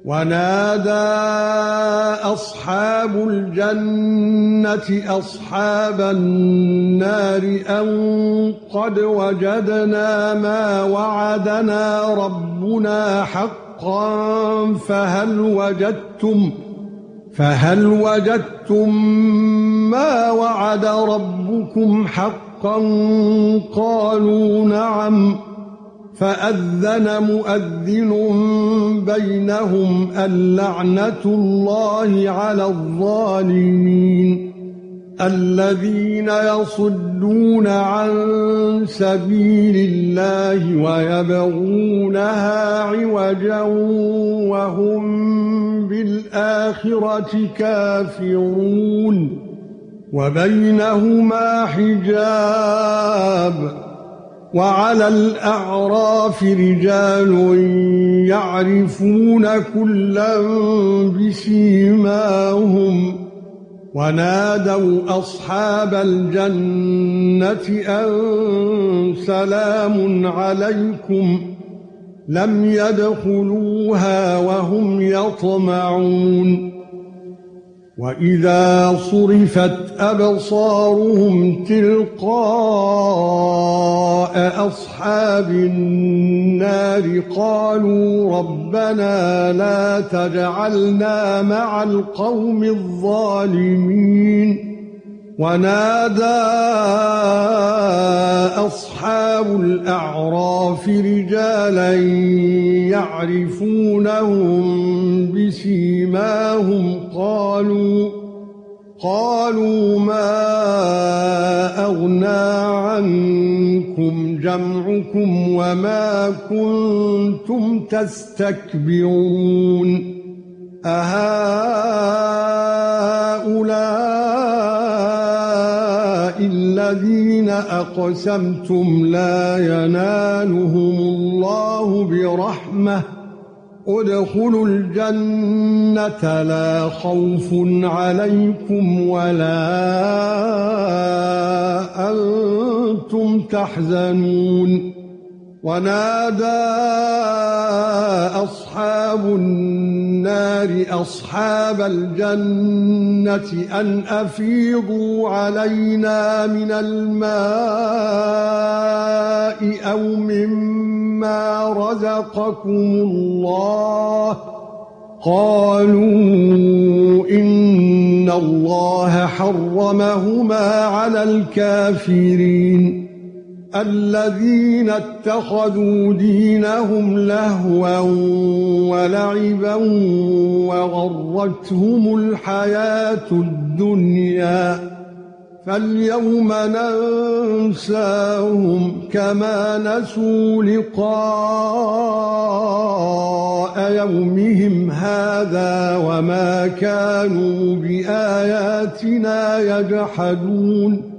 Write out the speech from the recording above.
ونادى أصحاب الجنة أصحاب النار أن قد وجدنا ما وعدنا ربنا حقا فهل وجدتم ما وعد ربكم حقا قالوا نعم فأذن مؤذن بينهم اللعنة الله على الظالمين الذين يصدون عن سبيل الله ويبغونها عوجا وهم بالآخرة كافرون وبينهما حجاب وعلى الأعراف رجال يعرفون كلا بسيماهم ونادوا أصحاب الجنة أن سلام عليكم لم يدخلوها وهم يطمعون وإذا صرفت أبصارهم تلقاء أصحاب النار قالوا ربنا لا تجعلنا مع القوم الظالمين ونادى أصحاب الأعراف رجالا يعرفونهم بسيماهم قالوا ما أغنى عنكم جمعكم وما كنتم تستكبرون أهؤلاء الذين أقسمتم لا ينالهم الله برحمة ادخلوا الجنة لا خوف عليكم ولا أنتم تحزنون ونادى أصحاب النار أصحاب الجنة أن أفيضوا علينا من الماء أو مما رزقكم الله قالوا إن الله حرمهما على الكافرين الذين اتخذوا دينهم لهوا ولعبا وغرتهم الحياة الدنيا فاليوم ننساهم كما نسوا لقاء يومهم هذا وما كانوا بآياتنا يجحدون